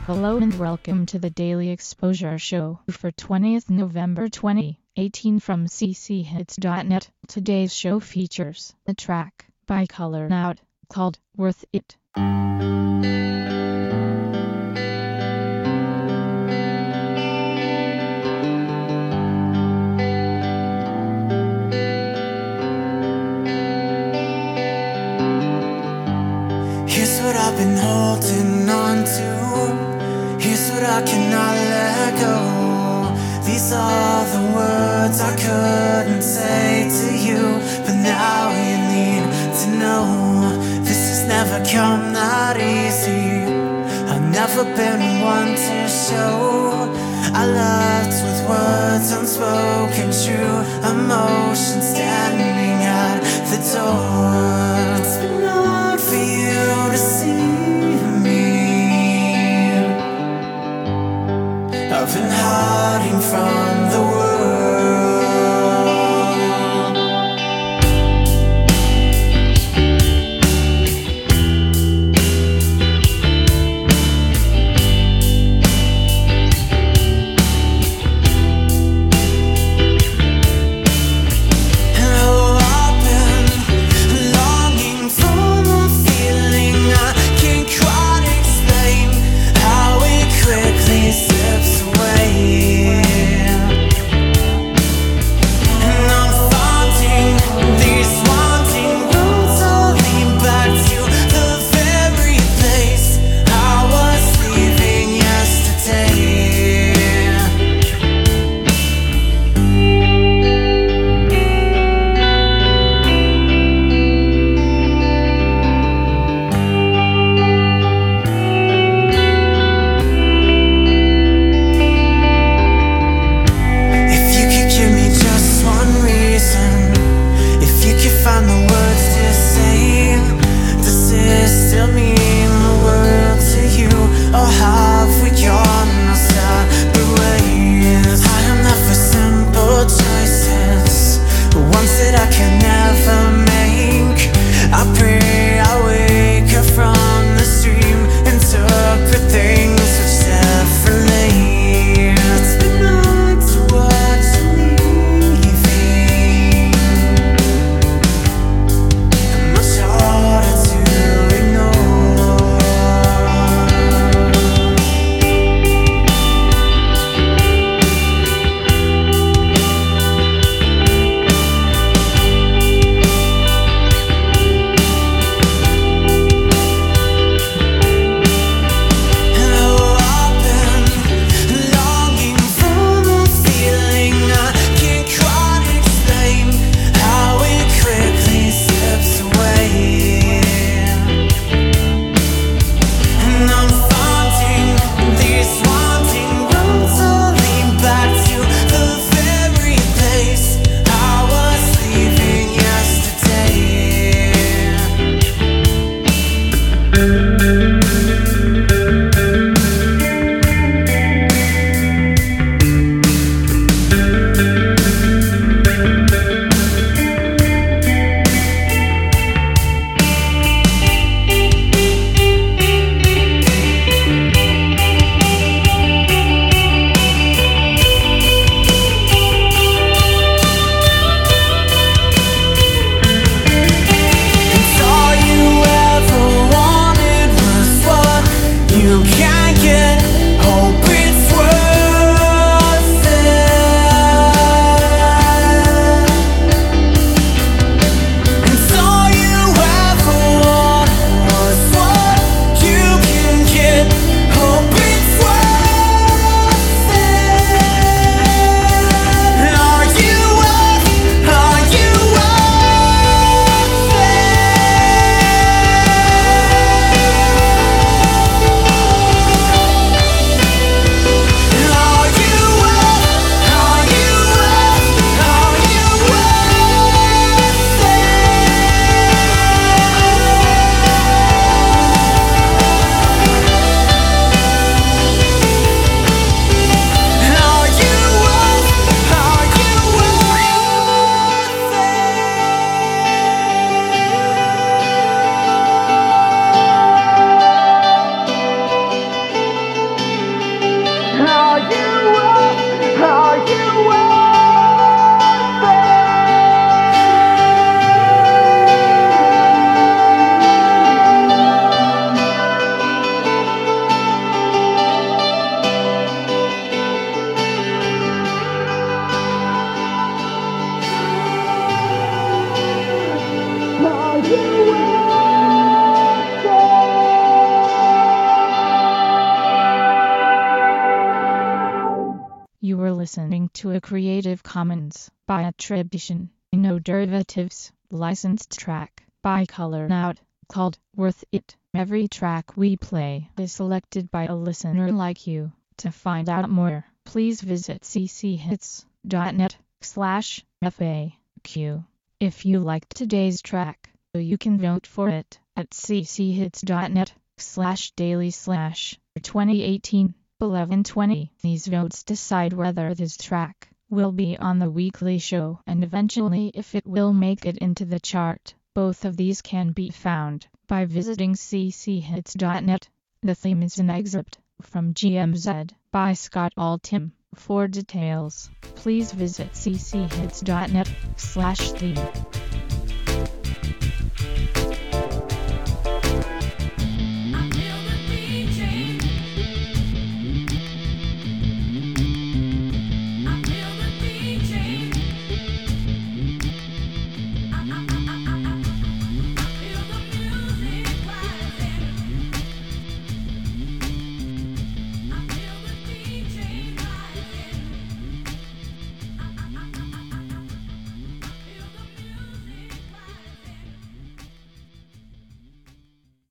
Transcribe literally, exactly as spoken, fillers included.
Hello and welcome to the Daily Exposure Show for twentieth November twenty eighteen from c c hits dot net. Today's show features a track by Color Out called Worth It. Here's what I've been holding on to. Here's what I cannot let go. These are the words I couldn't say to you, but now you need to know this has never come that easy. I've never been one to show I loved with words unspoken, true emotion standing at the door. It's been hard for you to see. I've been hiding from the world. And listening to a Creative Commons by attribution, no derivatives, licensed track by Color Out, called Worth It. Every track we play is selected by a listener like you. To find out more, please visit cchits.net slash FAQ. If you liked today's track, you can vote for it at cchits.net slash daily slash twenty eighteen eleven twenty. These votes decide whether this track will be on the weekly show and eventually if it will make it into the chart. Both of these can be found by visiting cchits.net. The theme is an excerpt from G M Z by Scott Altham. For details, please visit cchits.net slash theme.